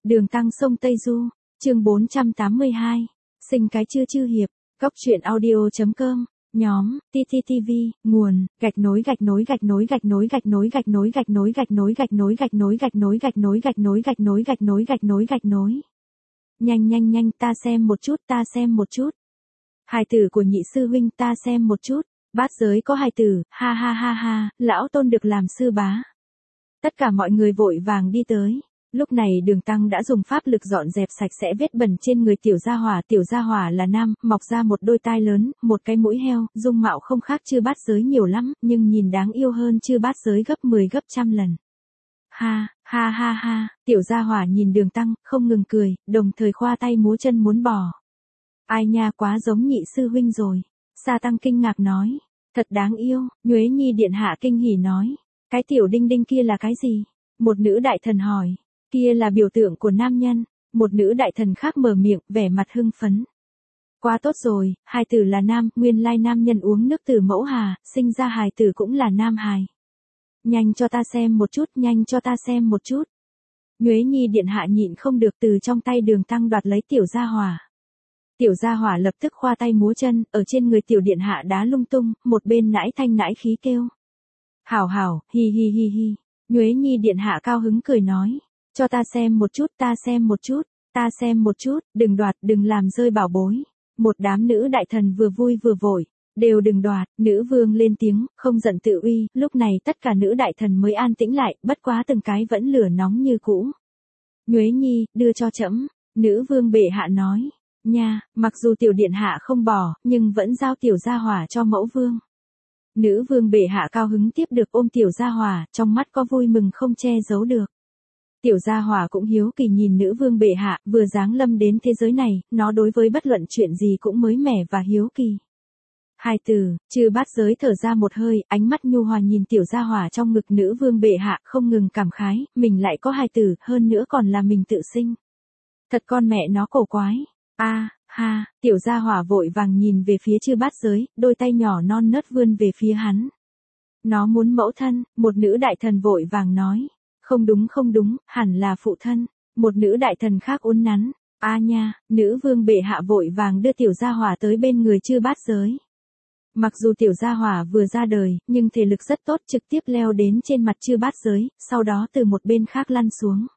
Đường Tăng sông Tây Du, chương 482, sinh cái chư hiệp, góc truyện audio.com, nhóm, TTTV, nguồn, gạch nối. Nhanh, ta xem một chút. Hài tử của nhị sư huynh ta xem một chút, bát giới có hài tử, ha, lão tôn được làm sư bá. Tất cả mọi người vội vàng đi tới. Lúc này Đường Tăng đã dùng pháp lực dọn dẹp sạch sẽ vết bẩn trên người Tiểu Gia Hỏa là nam, mọc ra một đôi tai lớn, một cái mũi heo, dung mạo không khác Chư Bát Giới nhiều lắm, nhưng nhìn đáng yêu hơn Chư Bát Giới gấp 10 gấp trăm lần. Ha, Tiểu Gia Hỏa nhìn Đường Tăng, không ngừng cười, đồng thời khoa tay múa chân muốn bò. Ai nha, quá giống nhị sư huynh rồi. Sa Tăng kinh ngạc nói, thật đáng yêu. Nhuế Nhi điện hạ kinh hỉ nói, cái tiểu đinh đinh kia là cái gì? Một nữ đại thần hỏi. Kia là biểu tượng của nam nhân. Một nữ đại thần khác mở miệng, vẻ mặt hưng phấn. Quá tốt rồi, hài tử là nam, nguyên lai nam nhân uống nước từ mẫu hà, sinh ra hài tử cũng là nam hài. Nhanh cho ta xem một chút. Nhuế Nhi điện hạ nhịn không được từ trong tay Đường Tăng đoạt lấy Tiểu Gia Hỏa. Tiểu Gia Hỏa lập tức khoa tay múa chân, ở trên người Tiểu điện hạ đá lung tung, một bên nãi thanh nãi khí kêu. Hảo, hi. Nhuế Nhi điện hạ cao hứng cười nói, cho ta xem một chút, đừng đoạt, đừng làm rơi bảo bối. Một đám nữ đại thần vừa vui vừa vội, đều đừng đoạt. Nữ vương lên tiếng, không giận tự uy. Lúc này tất cả nữ đại thần mới an tĩnh lại, bất quá từng cái vẫn lửa nóng như cũ. Nhuế Nhi, đưa cho trẫm. Nữ vương bệ hạ nói, nha, mặc dù tiểu điện hạ không bỏ, nhưng vẫn giao Tiểu Gia Hỏa cho mẫu vương. Nữ vương bệ hạ cao hứng tiếp được ôm Tiểu Gia Hỏa, trong mắt có vui mừng không che giấu được. Tiểu Gia Hỏa cũng hiếu kỳ nhìn nữ vương bệ hạ, vừa giáng lâm đến thế giới này, nó đối với bất luận chuyện gì cũng mới mẻ và hiếu kỳ. Hài tử, Chư Bát Giới thở ra một hơi, ánh mắt nhu hòa nhìn Tiểu Gia Hỏa trong ngực nữ vương bệ hạ, không ngừng cảm khái, mình lại có hài tử, hơn nữa còn là mình tự sinh. Thật con mẹ nó cổ quái. Tiểu Gia Hỏa vội vàng nhìn về phía Chư Bát Giới, đôi tay nhỏ non nớt vươn về phía hắn. Nó muốn mẫu thân. Một nữ đại thần vội vàng nói. Không đúng, hẳn là phụ thân. Một nữ đại thần khác uốn nắn. Nha, nữ vương bệ hạ vội vàng đưa Tiểu Gia Hỏa tới bên người Chư Bát Giới. Mặc dù Tiểu Gia Hỏa vừa ra đời, nhưng thể lực rất tốt, trực tiếp leo đến trên mặt Chư Bát Giới, sau đó từ một bên khác lăn xuống.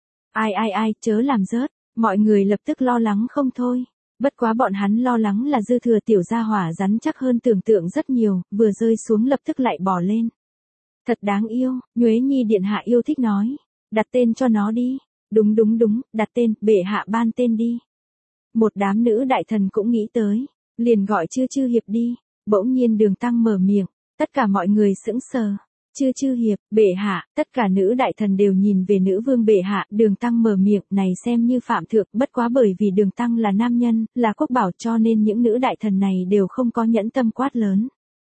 Ai, chớ làm rớt. Mọi người lập tức lo lắng không thôi. Bất quá bọn hắn lo lắng là dư thừa Tiểu Gia Hỏa rắn chắc hơn tưởng tượng rất nhiều, vừa rơi xuống lập tức lại bò lên. Thật đáng yêu. Nhuế Nhi điện hạ yêu thích nói. Đặt tên cho nó đi. Đúng, đặt tên, bệ hạ ban tên đi. Một đám nữ đại thần cũng nghĩ tới. Liền gọi chư hiệp đi. Bỗng nhiên Đường Tăng mở miệng. Tất cả mọi người sững sờ. Chư hiệp, bệ hạ. Tất cả nữ đại thần đều nhìn về nữ vương bệ hạ. Đường Tăng mở miệng này xem như phạm thượng, bất quá bởi vì Đường Tăng là nam nhân, là quốc bảo, cho nên những nữ đại thần này đều không có nhẫn tâm quát lớn.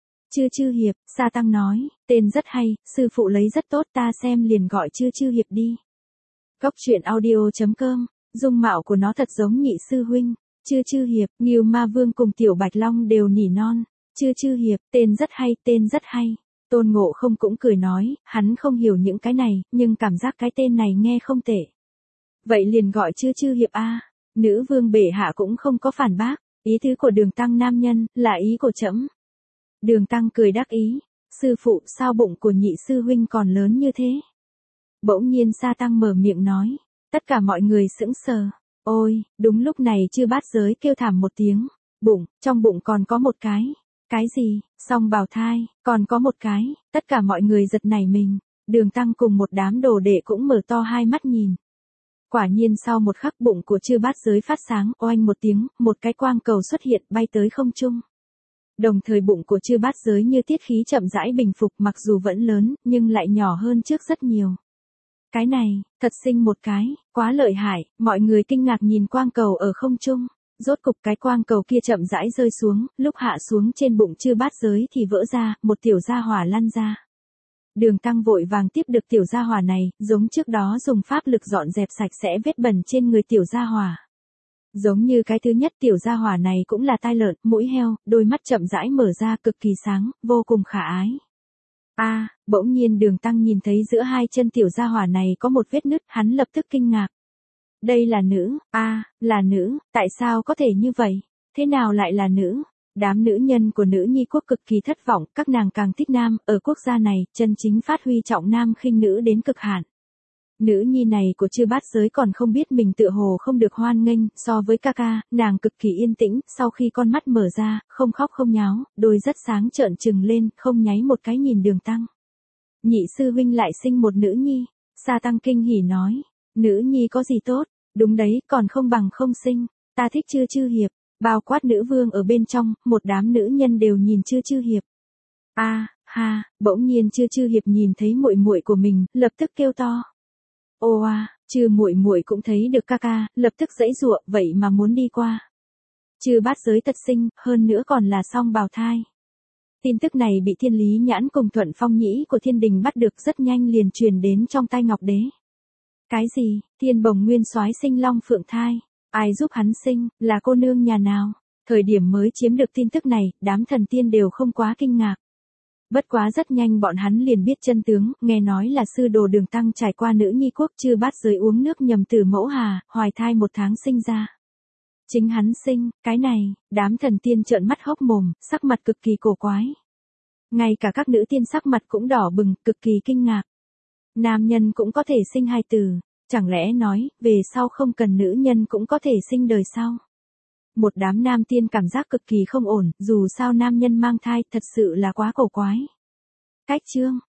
Chư hiệp, Sa Tăng nói, tên rất hay, sư phụ lấy rất tốt, ta xem liền gọi chư hiệp đi. Góc truyện audio.com, dung mạo của nó thật giống nhị sư huynh. Chư hiệp, Ngưu Ma Vương cùng Tiểu Bạch Long đều nỉ non. Chư hiệp, tên rất hay. Tôn Ngộ Không cũng cười nói, hắn không hiểu những cái này, nhưng cảm giác cái tên này nghe không tệ. Vậy liền gọi chư hiệp a. Nữ vương bệ hạ cũng không có phản bác, ý tứ của Đường Tăng nam nhân, là ý của trẫm. Đường Tăng cười đắc ý, sư phụ sao bụng của nhị sư huynh còn lớn như thế? Bỗng nhiên Sa Tăng mở miệng nói, tất cả mọi người sững sờ. Ôi, đúng lúc này Chư Bát Giới kêu thảm một tiếng, trong bụng còn có một cái. Cái gì? Song bào thai, còn có một cái. Tất cả mọi người giật nảy mình. Đường Tăng cùng một đám đồ đệ cũng mở to hai mắt nhìn. Quả nhiên sau một khắc bụng của Chư Bát Giới phát sáng, oanh một tiếng, một cái quang cầu xuất hiện bay tới không trung. Đồng thời bụng của Chư Bát Giới như tiết khí chậm rãi bình phục, mặc dù vẫn lớn, nhưng lại nhỏ hơn trước rất nhiều. Cái này, thật sinh một cái, quá lợi hại. Mọi người kinh ngạc nhìn quang cầu ở không trung. Rốt cục cái quang cầu kia chậm rãi rơi xuống, lúc hạ xuống trên bụng Chư Bát Giới thì vỡ ra, một Tiểu Gia Hỏa lăn ra. Đường Tăng vội vàng tiếp được Tiểu Gia Hỏa này, giống trước đó dùng pháp lực dọn dẹp sạch sẽ vết bẩn trên người Tiểu Gia Hỏa. Giống như cái thứ nhất Tiểu Gia Hỏa này cũng là tai lợn, mũi heo, đôi mắt chậm rãi mở ra cực kỳ sáng, vô cùng khả ái. Bỗng nhiên Đường Tăng nhìn thấy giữa hai chân Tiểu Gia Hỏa này có một vết nứt, hắn lập tức kinh ngạc. Đây là nữ, là nữ, tại sao có thể như vậy? Thế nào lại là nữ? Đám nữ nhân của nữ nhi quốc cực kỳ thất vọng, các nàng càng thích nam, ở quốc gia này, chân chính phát huy trọng nam khinh nữ đến cực hạn. Nữ nhi này của chư bát giới còn không biết mình tựa hồ không được hoan nghênh, so với ca ca, nàng cực kỳ yên tĩnh, sau khi con mắt mở ra, không khóc không nháo, đôi rất sáng trợn trừng lên, không nháy một cái nhìn Đường Tăng. Nhị sư huynh lại sinh một nữ nhi, Sa Tăng kinh hỉ nói, nữ nhi có gì tốt, đúng đấy, còn không bằng không sinh, ta thích Chư Chư Hiệp, bao quát nữ vương ở bên trong, một đám nữ nhân đều nhìn Chư Chư Hiệp. Bỗng nhiên Chư Chư Hiệp nhìn thấy muội muội của mình, lập tức kêu to. Ô Chư muội muội cũng thấy được ca ca, lập tức giãy giụa, vậy mà muốn đi qua. Chư bát giới thật sinh, hơn nữa còn là song bào thai. Tin tức này bị Thiên Lý Nhãn cùng Thuận Phong Nhĩ của Thiên Đình bắt được rất nhanh liền truyền đến trong tai Ngọc Đế. Cái gì, Thiên Bồng Nguyên Soái sinh long phượng thai, ai giúp hắn sinh, là cô nương nhà nào? Thời điểm mới chiếm được tin tức này, đám thần tiên đều không quá kinh ngạc. Bất quá rất nhanh bọn hắn liền biết chân tướng, nghe nói là sư đồ Đường Tăng trải qua nữ nhi quốc chư bát giới uống nước nhầm từ mẫu hà, hoài thai 1 tháng sinh ra. Chính hắn sinh, cái này, đám thần tiên trợn mắt hốc mồm, sắc mặt cực kỳ cổ quái. Ngay cả các nữ tiên sắc mặt cũng đỏ bừng, cực kỳ kinh ngạc. Nam nhân cũng có thể sinh hài tử, chẳng lẽ nói, về sau không cần nữ nhân cũng có thể sinh đời sau. Một đám nam tiên cảm giác cực kỳ không ổn, dù sao nam nhân mang thai thật sự là quá cổ quái. Cách chương